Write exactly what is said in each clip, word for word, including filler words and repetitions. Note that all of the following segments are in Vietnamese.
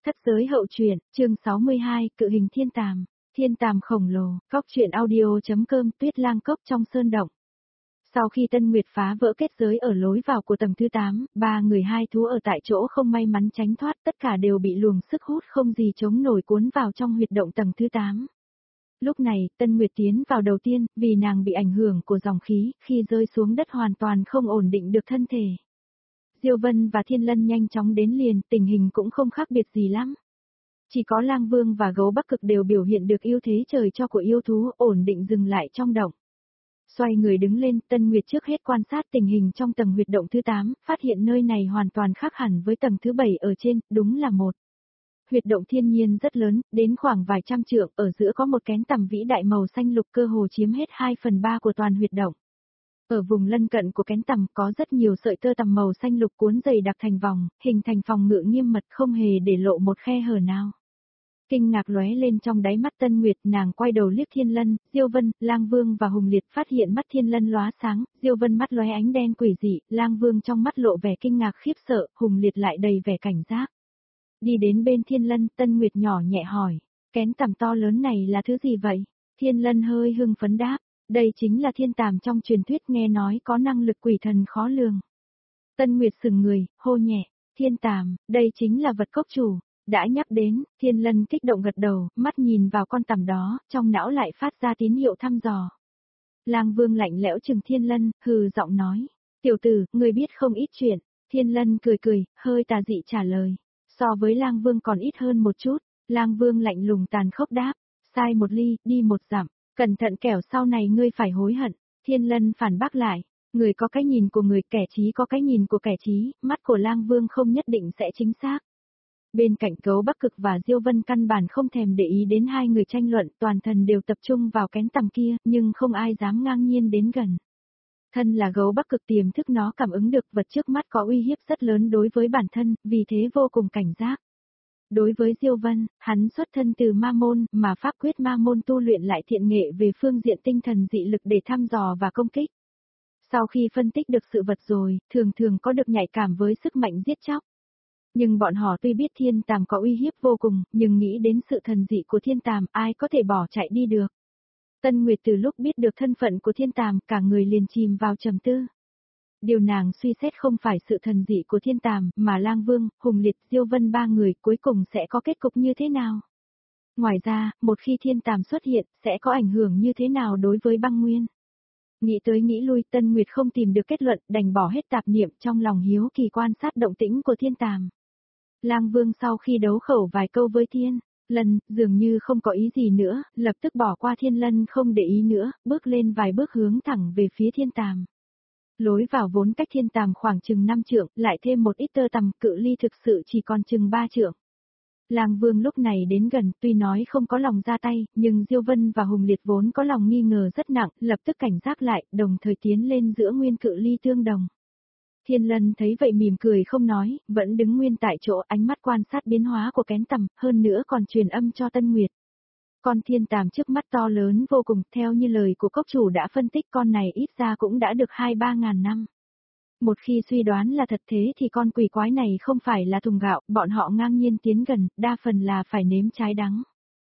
Thất giới hậu truyện, chương sáu mươi hai, cự hình thiên tàm, thiên tàm khổng lồ, góc truyện audio.com tuyết lang cốc trong sơn động. Sau khi Tân Nguyệt phá vỡ kết giới ở lối vào của tầng thứ tám, ba người hai thú ở tại chỗ không may mắn tránh thoát, tất cả đều bị luồng sức hút không gì chống nổi cuốn vào trong huyệt động tầng thứ tám. Lúc này, Tân Nguyệt tiến vào đầu tiên, vì nàng bị ảnh hưởng của dòng khí, khi rơi xuống đất hoàn toàn không ổn định được thân thể. Diêu Vân và Thiên Lân nhanh chóng đến liền, tình hình cũng không khác biệt gì lắm. Chỉ có Lang Vương và Gấu Bắc Cực đều biểu hiện được ưu thế trời cho của yêu thú, ổn định dừng lại trong động. Xoay người đứng lên, Tân Nguyệt trước hết quan sát tình hình trong tầng huyệt động thứ tám, phát hiện nơi này hoàn toàn khác hẳn với tầng thứ bảy ở trên, đúng là một huyệt động thiên nhiên rất lớn, đến khoảng vài trăm trượng, ở giữa có một kén tằm vĩ đại màu xanh lục cơ hồ chiếm hết hai phần ba của toàn huyệt động. Ở vùng lân cận của kén tằm có rất nhiều sợi tơ tằm màu xanh lục cuốn dày đặc thành vòng, hình thành phòng ngự nghiêm mật không hề để lộ một khe hở nào. Kinh ngạc lóe lên trong đáy mắt Tân Nguyệt, nàng quay đầu liếc Thiên Lân, Diêu Vân, Lang Vương và Hùng Liệt, phát hiện mắt Thiên Lân lóa sáng, Diêu Vân mắt lóe ánh đen quỷ dị, Lang Vương trong mắt lộ vẻ kinh ngạc khiếp sợ, Hùng Liệt lại đầy vẻ cảnh giác. Đi đến bên Thiên Lân, Tân Nguyệt nhỏ nhẹ hỏi, kén tằm to lớn này là thứ gì vậy? Thiên Lân hơi hưng phấn đáp, đây chính là thiên tàm trong truyền thuyết nghe nói có năng lực quỷ thần khó lường. Tân Nguyệt sừng người, hô nhẹ, thiên tàm, đây chính là vật cốc chủ. Đã nhắc đến, Thiên Lân kích động gật đầu, mắt nhìn vào con tằm đó, trong não lại phát ra tín hiệu thăm dò. Lang Vương lạnh lẽo chừng Thiên Lân, hừ giọng nói, tiểu tử, người biết không ít chuyện. Thiên Lân cười cười, hơi tà dị trả lời, so với Lang Vương còn ít hơn một chút. Lang Vương lạnh lùng tàn khốc đáp, sai một ly, đi một dặm, cẩn thận kẻo sau này ngươi phải hối hận. Thiên Lân phản bác lại, người có cái nhìn của người, kẻ trí có cái nhìn của kẻ trí, mắt của Lang Vương không nhất định sẽ chính xác. Bên cạnh Gấu Bắc Cực và Diêu Vân căn bản không thèm để ý đến hai người tranh luận, toàn thần đều tập trung vào kén tằm kia, nhưng không ai dám ngang nhiên đến gần. Thân là Gấu Bắc Cực, tiềm thức nó cảm ứng được vật trước mắt có uy hiếp rất lớn đối với bản thân, vì thế vô cùng cảnh giác. Đối với Diêu Vân, hắn xuất thân từ ma môn, mà pháp quyết ma môn tu luyện lại thiện nghệ về phương diện tinh thần dị lực để thăm dò và công kích. Sau khi phân tích được sự vật rồi, thường thường có được nhạy cảm với sức mạnh giết chóc. Nhưng bọn họ tuy biết thiên tàm có uy hiếp vô cùng, nhưng nghĩ đến sự thần dị của thiên tàm, ai có thể bỏ chạy đi được. Tân Nguyệt từ lúc biết được thân phận của thiên tàm, cả người liền chìm vào trầm tư. Điều nàng suy xét không phải sự thần dị của thiên tàm, mà Lang Vương, Hùng Liệt, Diêu Vân ba người cuối cùng sẽ có kết cục như thế nào. Ngoài ra, một khi thiên tàm xuất hiện, sẽ có ảnh hưởng như thế nào đối với băng nguyên. Nghĩ tới nghĩ lui, Tân Nguyệt không tìm được kết luận, đành bỏ hết tạp niệm, trong lòng hiếu kỳ quan sát động tĩnh của thiên tàm. Lang Vương sau khi đấu khẩu vài câu với Thiên Lân, dường như không có ý gì nữa, lập tức bỏ qua Thiên Lân không để ý nữa, bước lên vài bước hướng thẳng về phía thiên tàm. Lối vào vốn cách thiên tàm khoảng chừng năm trượng, lại thêm một ít tơ tằm, cự ly thực sự chỉ còn chừng ba trượng. Lang Vương lúc này đến gần, tuy nói không có lòng ra tay, nhưng Diêu Vân và Hùng Liệt vốn có lòng nghi ngờ rất nặng, lập tức cảnh giác lại, đồng thời tiến lên giữa nguyên cự ly tương đồng. Thiên Lân thấy vậy mỉm cười không nói, vẫn đứng nguyên tại chỗ, ánh mắt quan sát biến hóa của kén tằm, hơn nữa còn truyền âm cho Tân Nguyệt. Con thiên tàm trước mắt to lớn vô cùng, theo như lời của cốc chủ đã phân tích, con này ít ra cũng đã được hai ba ngàn năm. Một khi suy đoán là thật thế thì con quỷ quái này không phải là thùng gạo, bọn họ ngang nhiên tiến gần, đa phần là phải nếm trái đắng.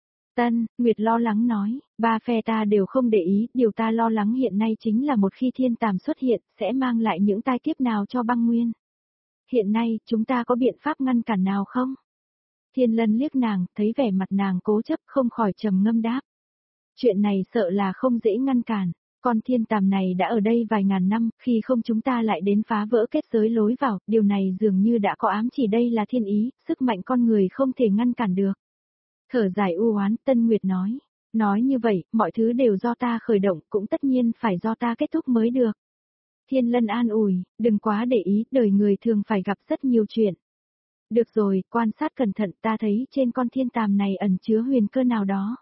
Tân Nguyệt lo lắng nói, ba phe ta đều không để ý, điều ta lo lắng hiện nay chính là một khi thiên tàm xuất hiện, sẽ mang lại những tai kiếp nào cho băng nguyên. Hiện nay, chúng ta có biện pháp ngăn cản nào không? Thiên Lân liếc nàng, thấy vẻ mặt nàng cố chấp, không khỏi trầm ngâm đáp. Chuyện này sợ là không dễ ngăn cản, con thiên tàm này đã ở đây vài ngàn năm, khi không chúng ta lại đến phá vỡ kết giới lối vào, điều này dường như đã có ám chỉ đây là thiên ý, sức mạnh con người không thể ngăn cản được. Thở dài u oán, Tân Nguyệt nói, nói như vậy, mọi thứ đều do ta khởi động, cũng tất nhiên phải do ta kết thúc mới được. Thiên Lân an ủi, đừng quá để ý, đời người thường phải gặp rất nhiều chuyện. Được rồi, quan sát cẩn thận, ta thấy trên con thiên tàm này ẩn chứa huyền cơ nào đó.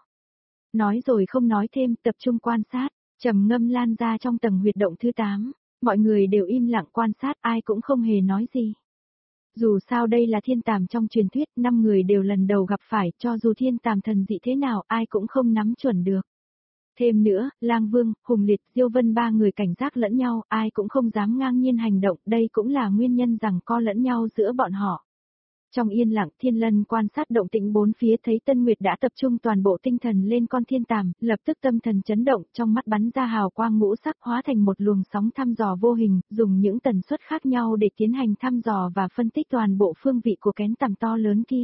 Nói rồi không nói thêm, tập trung quan sát, trầm ngâm lan ra trong tầng huyệt động thứ tám, mọi người đều im lặng quan sát, ai cũng không hề nói gì. Dù sao đây là thiên tàm trong truyền thuyết, năm người đều lần đầu gặp phải, cho dù thiên tàm thần dị thế nào, ai cũng không nắm chuẩn được. Thêm nữa, Lang Vương, Hùng Liệt, Diêu Vân ba người cảnh giác lẫn nhau, ai cũng không dám ngang nhiên hành động, đây cũng là nguyên nhân rằng co lẫn nhau giữa bọn họ. Trong yên lặng Thiên Lân quan sát động tĩnh bốn phía thấy Tân Nguyệt đã tập trung toàn bộ tinh thần lên con thiên tàm, lập tức tâm thần chấn động, trong mắt bắn ra hào quang ngũ sắc hóa thành một luồng sóng thăm dò vô hình, dùng những tần suất khác nhau để tiến hành thăm dò và phân tích toàn bộ phương vị của kén tằm to lớn kia.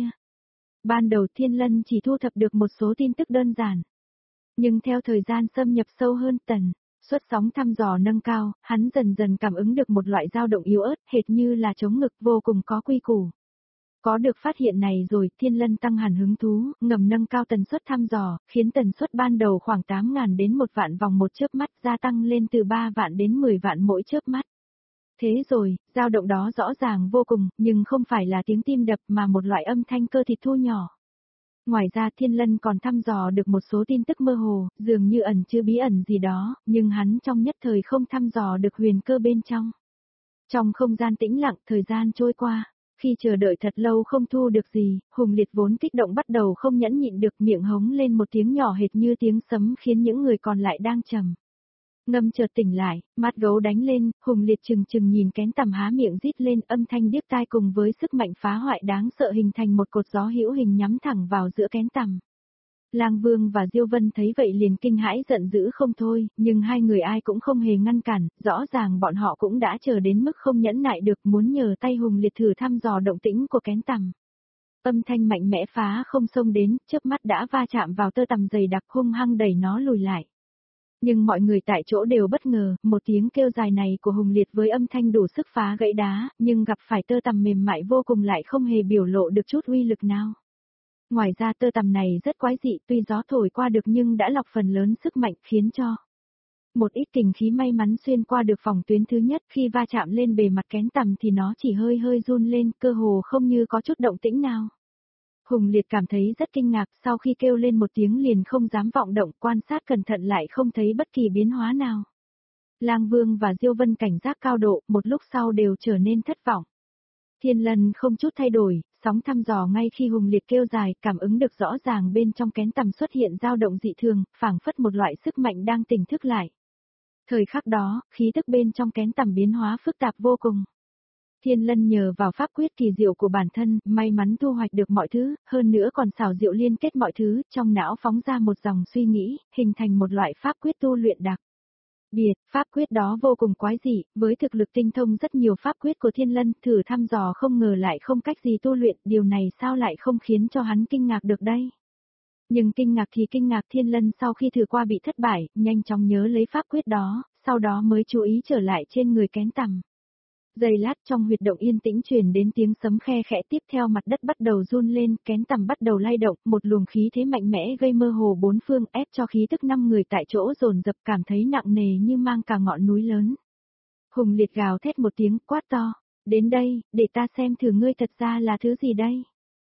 Ban đầu Thiên Lân chỉ thu thập được một số tin tức đơn giản. Nhưng theo thời gian xâm nhập sâu hơn tần suất sóng thăm dò nâng cao, hắn dần dần cảm ứng được một loại dao động yếu ớt hệt như là chống ngực vô cùng có quy củ. Có được phát hiện này rồi, Thiên Lân tăng hẳn hứng thú, ngầm nâng cao tần suất thăm dò, khiến tần suất ban đầu khoảng tám nghìn đến một vạn vòng một chớp mắt gia tăng lên từ ba vạn đến mười vạn mỗi chớp mắt. Thế rồi, dao động đó rõ ràng vô cùng, nhưng không phải là tiếng tim đập mà một loại âm thanh cơ thịt thu nhỏ. Ngoài ra Thiên Lân còn thăm dò được một số tin tức mơ hồ, dường như ẩn chứa bí ẩn gì đó, nhưng hắn trong nhất thời không thăm dò được huyền cơ bên trong. Trong không gian tĩnh lặng, thời gian trôi qua. Khi chờ đợi thật lâu không thu được gì, Hùng Liệt vốn kích động bắt đầu không nhẫn nhịn được, miệng hống lên một tiếng nhỏ hệt như tiếng sấm khiến những người còn lại đang trầm ngâm chợt tỉnh lại, mắt gấu đánh lên, Hùng Liệt chừng chừng nhìn kén tằm há miệng rít lên, âm thanh điếc tai cùng với sức mạnh phá hoại đáng sợ hình thành một cột gió hữu hình nhắm thẳng vào giữa kén tằm. Lang Vương và Diêu Vân thấy vậy liền kinh hãi giận dữ không thôi, nhưng hai người ai cũng không hề ngăn cản, rõ ràng bọn họ cũng đã chờ đến mức không nhẫn nại được, muốn nhờ tay Hùng Liệt thử thăm dò động tĩnh của kén tằm. Âm thanh mạnh mẽ phá không xông đến, chớp mắt đã va chạm vào tơ tằm dày đặc hung hăng đẩy nó lùi lại. Nhưng mọi người tại chỗ đều bất ngờ, một tiếng kêu dài này của Hùng Liệt với âm thanh đủ sức phá gãy đá, nhưng gặp phải tơ tằm mềm mại vô cùng lại không hề biểu lộ được chút uy lực nào. Ngoài ra tơ tằm này rất quái dị, tuy gió thổi qua được nhưng đã lọc phần lớn sức mạnh khiến cho một ít kình khí may mắn xuyên qua được phòng tuyến thứ nhất, khi va chạm lên bề mặt kén tằm thì nó chỉ hơi hơi run lên, cơ hồ không như có chút động tĩnh nào. Hùng Liệt cảm thấy rất kinh ngạc, sau khi kêu lên một tiếng liền không dám vọng động, quan sát cẩn thận lại không thấy bất kỳ biến hóa nào. Lang Vương và Diêu Vân cảnh giác cao độ, một lúc sau đều trở nên thất vọng. Thiên Lân không chút thay đổi, sóng thăm dò ngay khi Hùng Liệt kêu dài, cảm ứng được rõ ràng bên trong kén tằm xuất hiện dao động dị thường, phảng phất một loại sức mạnh đang tỉnh thức lại. Thời khắc đó, khí tức bên trong kén tằm biến hóa phức tạp vô cùng. Thiên Lân nhờ vào pháp quyết kỳ diệu của bản thân, may mắn thu hoạch được mọi thứ, hơn nữa còn xảo diệu liên kết mọi thứ, trong não phóng ra một dòng suy nghĩ, hình thành một loại pháp quyết tu luyện đặc biệt. Pháp quyết đó vô cùng quái dị, với thực lực tinh thông rất nhiều pháp quyết của Thiên Lân, thử thăm dò không ngờ lại không cách gì tu luyện, điều này sao lại không khiến cho hắn kinh ngạc được đây. Nhưng kinh ngạc thì kinh ngạc, Thiên Lân sau khi thử qua bị thất bại, nhanh chóng nhớ lấy pháp quyết đó, sau đó mới chú ý trở lại trên người kén tằm. Giây lát trong huyệt động yên tĩnh truyền đến tiếng sấm khe khẽ, tiếp theo mặt đất bắt đầu run lên, kén tằm bắt đầu lay động, một luồng khí thế mạnh mẽ gây mơ hồ bốn phương, ép cho khí tức năm người tại chỗ dồn dập, cảm thấy nặng nề như mang cả ngọn núi lớn. Hùng Liệt gào thét một tiếng, quát to, đến đây, để ta xem thử ngươi thật ra là thứ gì đây.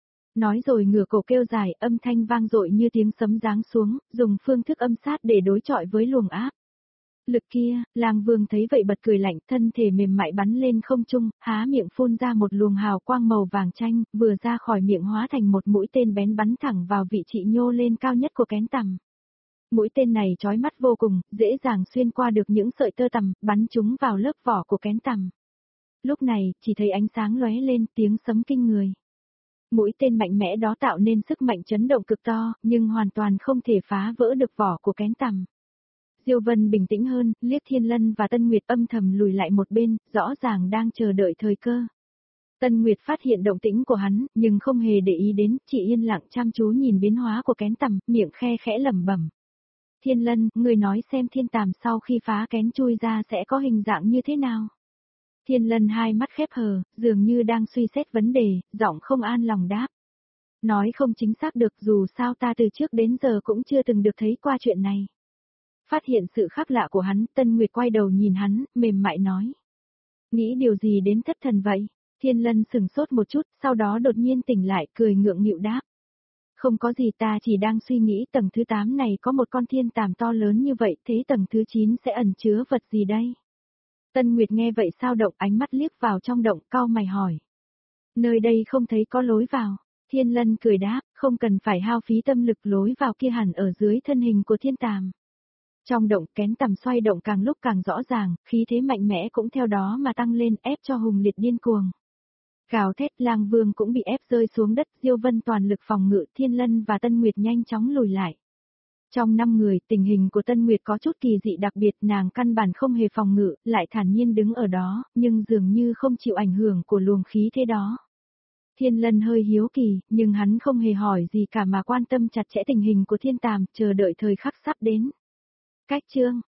Nói rồi ngửa cổ kêu dài, âm thanh vang dội như tiếng sấm giáng xuống, dùng phương thức âm sát để đối chọi với luồng áp lực kia. Lang Vương thấy vậy bật cười lạnh, thân thể mềm mại bắn lên không trung, há miệng phun ra một luồng hào quang màu vàng chanh, vừa ra khỏi miệng hóa thành một mũi tên bén bắn thẳng vào vị trí nhô lên cao nhất của kén tằm. Mũi tên này chói mắt vô cùng, dễ dàng xuyên qua được những sợi tơ tằm, bắn chúng vào lớp vỏ của kén tằm. Lúc này, chỉ thấy ánh sáng lóe lên, tiếng sấm kinh người. Mũi tên mạnh mẽ đó tạo nên sức mạnh chấn động cực to, nhưng hoàn toàn không thể phá vỡ được vỏ của kén tằm. Diêu Vân bình tĩnh hơn, liếc Thiên Lân và Tân Nguyệt âm thầm lùi lại một bên, rõ ràng đang chờ đợi thời cơ. Tân Nguyệt phát hiện động tĩnh của hắn, nhưng không hề để ý đến, chỉ yên lặng chăm chú nhìn biến hóa của kén tằm, miệng khe khẽ lẩm bẩm. Thiên Lân, người nói xem thiên tàm sau khi phá kén chui ra sẽ có hình dạng như thế nào? Thiên Lân hai mắt khép hờ, dường như đang suy xét vấn đề, giọng không an lòng đáp. Nói không chính xác được, dù sao ta từ trước đến giờ cũng chưa từng được thấy qua chuyện này. Phát hiện sự khác lạ của hắn, Tân Nguyệt quay đầu nhìn hắn, mềm mại nói. Nghĩ điều gì đến thất thần vậy? Thiên Lân sừng sốt một chút, sau đó đột nhiên tỉnh lại, cười ngượng nghịu đáp. Không có gì, ta chỉ đang suy nghĩ tầng thứ tám này có một con thiên tàm to lớn như vậy, thế tầng thứ chín sẽ ẩn chứa vật gì đây? Tân Nguyệt nghe vậy sao động, ánh mắt liếc vào trong động, cau mày hỏi. Nơi đây không thấy có lối vào. Thiên Lân cười đáp, không cần phải hao phí tâm lực, lối vào kia hẳn ở dưới thân hình của thiên tàm. Trong động, kén tằm xoay động càng lúc càng rõ ràng, khí thế mạnh mẽ cũng theo đó mà tăng lên, ép cho Hùng Liệt điên cuồng. Gào thét, Lang Vương cũng bị ép rơi xuống đất, Diêu Vân toàn lực phòng ngự, Thiên Lân và Tân Nguyệt nhanh chóng lùi lại. Trong năm người, tình hình của Tân Nguyệt có chút kỳ dị đặc biệt, nàng căn bản không hề phòng ngự, lại thản nhiên đứng ở đó, nhưng dường như không chịu ảnh hưởng của luồng khí thế đó. Thiên Lân hơi hiếu kỳ, nhưng hắn không hề hỏi gì cả mà quan tâm chặt chẽ tình hình của Thiên Tàm, chờ đợi thời khắc sắp đến. Cách chương